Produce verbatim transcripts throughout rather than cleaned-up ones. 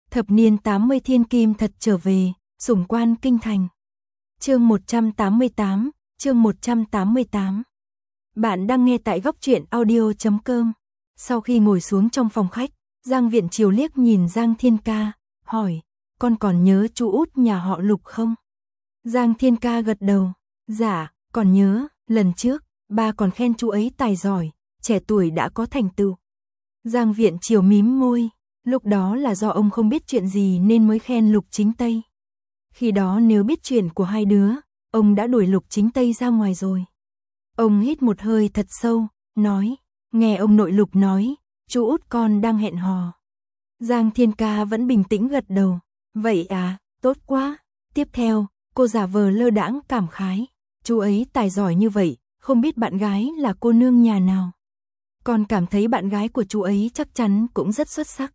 Thập niên tám mươi thiên kim thật trở về, sủng quan kinh thành. Chương một trăm tám mươi tám, chương một trăm tám mươi tám. Bạn đang nghe tại góc truyện audio chấm com. Sau khi ngồi xuống trong phòng khách, Giang Viễn Triều liếc nhìn Giang Thiên Ca, hỏi, con còn nhớ chú út nhà họ Lục không? Giang Thiên Ca gật đầu, dạ, còn nhớ, lần trước, ba còn khen chú ấy tài giỏi, trẻ tuổi đã có thành tựu. Giang Viễn Triều mím môi, lúc đó là do ông không biết chuyện gì nên mới khen Lục Chính Tây. Khi đó nếu biết chuyện của hai đứa, ông đã đuổi Lục Chính Tây ra ngoài rồi. Ông hít một hơi thật sâu, nói, nghe ông nội Lục nói, chú út con đang hẹn hò. Giang Thiên Ca vẫn bình tĩnh gật đầu, vậy à, tốt quá. Tiếp theo, cô giả vờ lơ đãng cảm khái, chú ấy tài giỏi như vậy, không biết bạn gái là cô nương nhà nào. Con cảm thấy bạn gái của chú ấy chắc chắn cũng rất xuất sắc.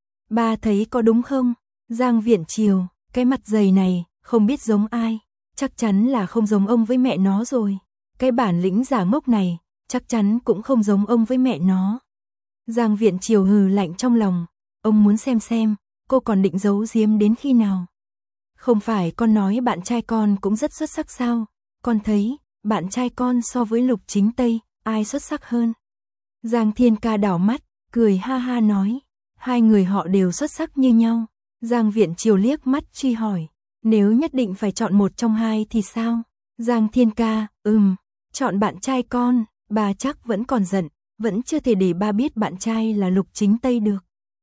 Ba thấy có đúng không? Giang Viễn Triều, cái mặt dày này, không biết giống ai, chắc chắn là không giống ông với mẹ nó rồi. Cái bản lĩnh giả ngốc này, chắc chắn cũng không giống ông với mẹ nó. Giang Viễn Triều hừ lạnh trong lòng, ông muốn xem xem, cô còn định giấu giếm đến khi nào. Không phải con nói bạn trai con cũng rất xuất sắc sao? Con thấy, bạn trai con so với Lục Chính Tây, ai xuất sắc hơn? Giang Thiên Ca đảo mắt, cười ha ha nói, hai người họ đều xuất sắc như nhau. Giang Viễn Triều liếc mắt truy hỏi, nếu nhất định phải chọn một trong hai thì sao? Giang Thiên Ca, ừm, chọn bạn trai con, bà chắc vẫn còn giận, vẫn chưa thể để ba biết bạn trai là Lục Chính Tây được.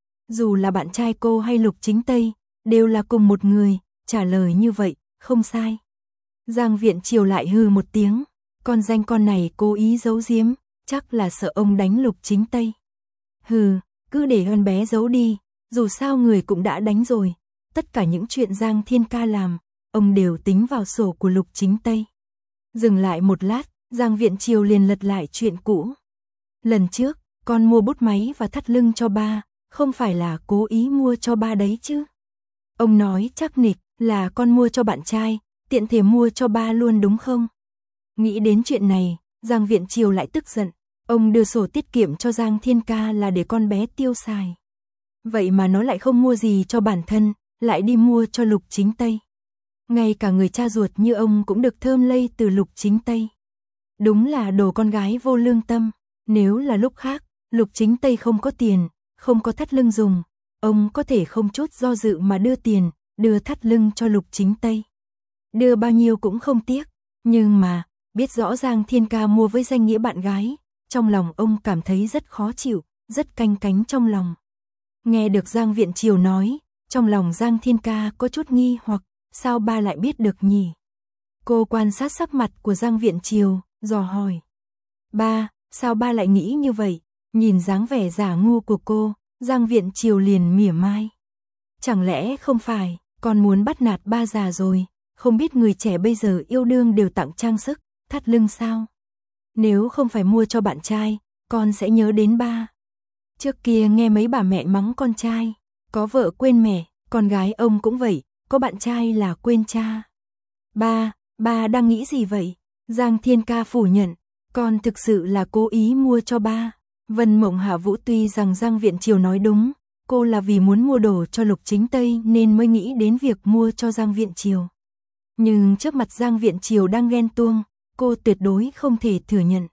Dù là bạn trai cô hay Lục Chính Tây, đều là cùng một người, trả lời như vậy, không sai. Giang Viễn Triều lại hừ một tiếng, con danh con này cố ý giấu giếm, chắc là sợ ông đánh Lục Chính Tây. Hừ, cứ để con bé giấu đi, dù sao người cũng đã đánh rồi, tất cả những chuyện Giang Thiên Ca làm, ông đều tính vào sổ của Lục Chính Tây. Dừng lại một lát, Giang Viễn Triều liền lật lại chuyện cũ. Lần trước, con mua bút máy và thắt lưng cho ba, không phải là cố ý mua cho ba đấy chứ? Ông nói chắc nịch là con mua cho bạn trai, tiện thể mua cho ba luôn đúng không? Nghĩ đến chuyện này, Giang Viễn Triều lại tức giận. Ông đưa sổ tiết kiệm cho Giang Thiên Ca là để con bé tiêu xài. Vậy mà nó lại không mua gì cho bản thân, lại đi mua cho Lục Chính Tây. Ngay cả người cha ruột như ông cũng được thơm lây từ Lục Chính Tây. Đúng là đồ con gái vô lương tâm. Nếu là lúc khác, Lục Chính Tây không có tiền, không có thắt lưng dùng, ông có thể không chút do dự mà đưa tiền, đưa thắt lưng cho Lục Chính Tây. Đưa bao nhiêu cũng không tiếc, nhưng mà, biết rõ Giang Thiên Ca mua với danh nghĩa bạn gái, trong lòng ông cảm thấy rất khó chịu, rất canh cánh trong lòng. Nghe được Giang Viễn Triều nói, trong lòng Giang Thiên Ca có chút nghi hoặc, sao ba lại biết được nhỉ? Cô quan sát sắc mặt của Giang Viễn Triều, dò hỏi. Ba, sao ba lại nghĩ như vậy? Nhìn dáng vẻ giả ngu của cô, Giang Viễn Triều liền mỉa mai. Chẳng lẽ không phải, con muốn bắt nạt ba già rồi, không biết người trẻ bây giờ yêu đương đều tặng trang sức, thắt lưng sao? Nếu không phải mua cho bạn trai, con sẽ nhớ đến ba. Trước kia nghe mấy bà mẹ mắng con trai, có vợ quên mẹ, con gái ông cũng vậy, có bạn trai là quên cha. Ba, ba đang nghĩ gì vậy? Giang Thiên Ca phủ nhận, con thực sự là cố ý mua cho ba. Vân Mộng Hạ Vũ tuy rằng Giang Viễn Triều nói đúng, cô là vì muốn mua đồ cho Lục Chính Tây nên mới nghĩ đến việc mua cho Giang Viễn Triều. Nhưng trước mặt Giang Viễn Triều đang ghen tuông, cô tuyệt đối không thể thừa nhận.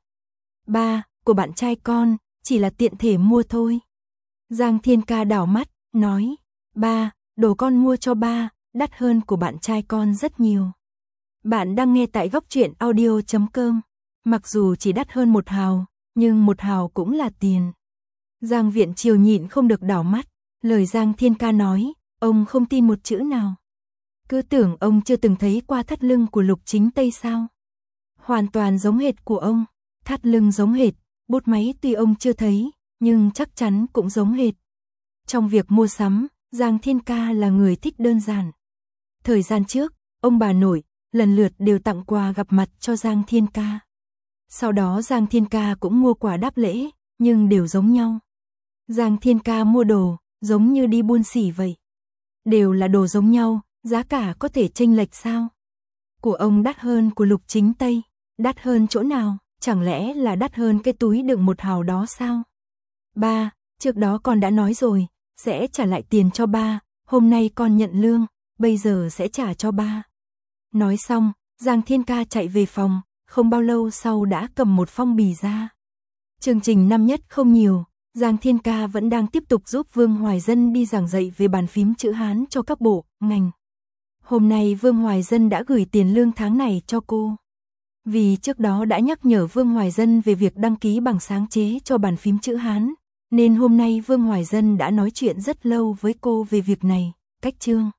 Ba, của bạn trai con, chỉ là tiện thể mua thôi. Giang Thiên Ca đảo mắt, nói, ba, đồ con mua cho ba, đắt hơn của bạn trai con rất nhiều. Bạn đang nghe tại góc truyện audio chấm com, mặc dù chỉ đắt hơn một hào, nhưng một hào cũng là tiền. Giang Viễn Triều nhịn không được đảo mắt, lời Giang Thiên Ca nói, ông không tin một chữ nào. Cứ tưởng ông chưa từng thấy qua thắt lưng của Lục Chính Tây sao? Hoàn toàn giống hệt của ông, thắt lưng giống hệt, bút máy tuy ông chưa thấy, nhưng chắc chắn cũng giống hệt. Trong việc mua sắm, Giang Thiên Ca là người thích đơn giản. Thời gian trước, ông bà nội, lần lượt đều tặng quà gặp mặt cho Giang Thiên Ca. Sau đó Giang Thiên Ca cũng mua quà đáp lễ, nhưng đều giống nhau. Giang Thiên Ca mua đồ, giống như đi buôn sỉ vậy. Đều là đồ giống nhau, giá cả có thể chênh lệch sao? Của ông đắt hơn của Lục Chính Tây, đắt hơn chỗ nào? Chẳng lẽ là đắt hơn cái túi đựng một hào đó sao? Ba, trước đó con đã nói rồi, sẽ trả lại tiền cho ba, hôm nay con nhận lương, bây giờ sẽ trả cho ba. Nói xong, Giang Thiên Ca chạy về phòng, không bao lâu sau đã cầm một phong bì ra. Chương trình năm nhất không nhiều, Giang Thiên Ca vẫn đang tiếp tục giúp Vương Hoài Dân đi giảng dạy về bàn phím chữ Hán cho các bộ, ngành. Hôm nay Vương Hoài Dân đã gửi tiền lương tháng này cho cô. Vì trước đó đã nhắc nhở Vương Hoài Dân về việc đăng ký bằng sáng chế cho bàn phím chữ Hán, nên hôm nay Vương Hoài Dân đã nói chuyện rất lâu với cô về việc này, cách chương.